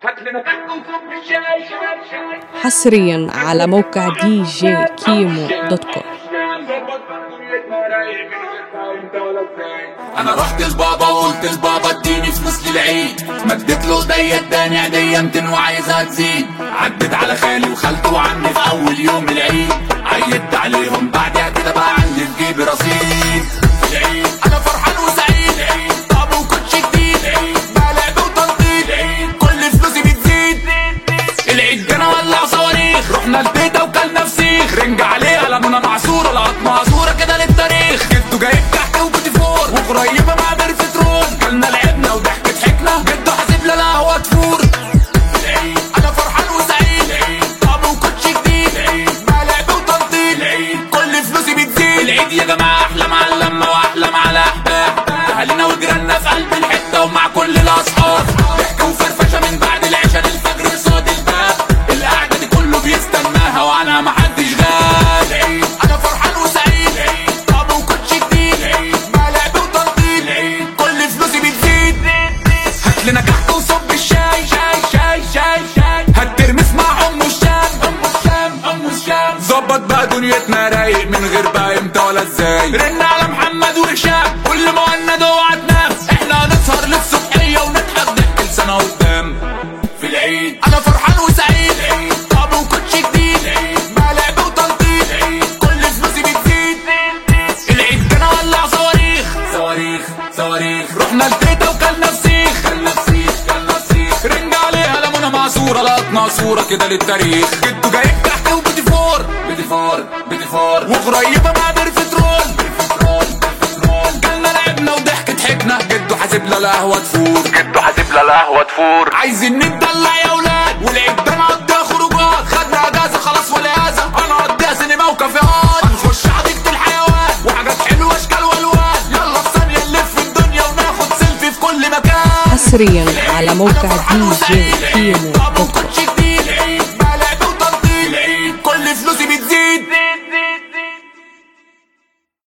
حصريا على موقع djkimo.com. انا رحت لبابا وقلت لبابا اديني فلوس للعيد، مدت له ايديا اداني عيديا 200 وعايزها تزيد. عدت على خالي وخالته وعمي في اول يوم العيد، عيدت عليهم بعدها كده بقى عندي في جيبي رصيد. في العيد انا فرحان وسعيد، طابو وكوتش جديد، بقى لعب وتنطيط، كل فلوسي بتزيد. العيد جانا ولع صواريخ، رحنا البيتا وكلنا فسيخ، رنج عليها لمونة معصورة لقط معصورة كده للتاريخ. جدو جايب كحك وبوتي فور وقريبة مع برفترون، كلنا لعبنا وضحكت حكنا، جدو حاسب لا هو تفور. العيد انا فرحان وسعيد، طابو وكوتش جديد، بقى لعب وتنطيط، كل فلوسي بتزيد. العيد يا جماعة احلى مع اللمة واحلى مع الاحباب، اهالينا وجيراننا في قلب الحتة ومع كل الاصحاب، ضحك وفرفشة من بعد العشاء للفجر قصاد الباب، القعدة دي كله بيستناها وعنها محدش غاب. انا فرحان وسعيد، طابو وكوتش جديد، بقى لعب وتنطيط، كل فلوسي بتزيد. هاتلنا كحك وصب الشاي، هات ترمس مع ام الشام، ظبط بقى دنيتنا رايق من غير بقى امتى ولا ازاي. رن على محمد وهشام كل مهند اوعى تنام، احنا هنسهر للصبحيه ونضحك ضحك لسنه قدام. في العيد انا فرحان وسعيد، طابو وكوتش جديد، بقى لعب وتنطيط، كل فلوسي بتزيد. العيد جانا ولع صواريخ، رحنا البيتا وكلنا فسيخ، رنج عليها لمونة معصورة لقطنا صورة كده للتاريخ. جدو جايب كحك وبوتي فور وقريبة مع برفترون، كلنا لعبنا وضحكت حكنا، جدو حاسب لا القهوة تفور. عايزين نتدلع يا ولاد، والعيد ده نقضيها خروجات، خدنا اجازة خلاص والإجازة هنقضيها سينما وكافيهات، هنخش حديقة الحيوان وحاجات حلوة اشكال والوان، يلا في ثانية نلف الدنيا وناخد سيلفي في كل مكان. حصريا على موقع djkimo.com.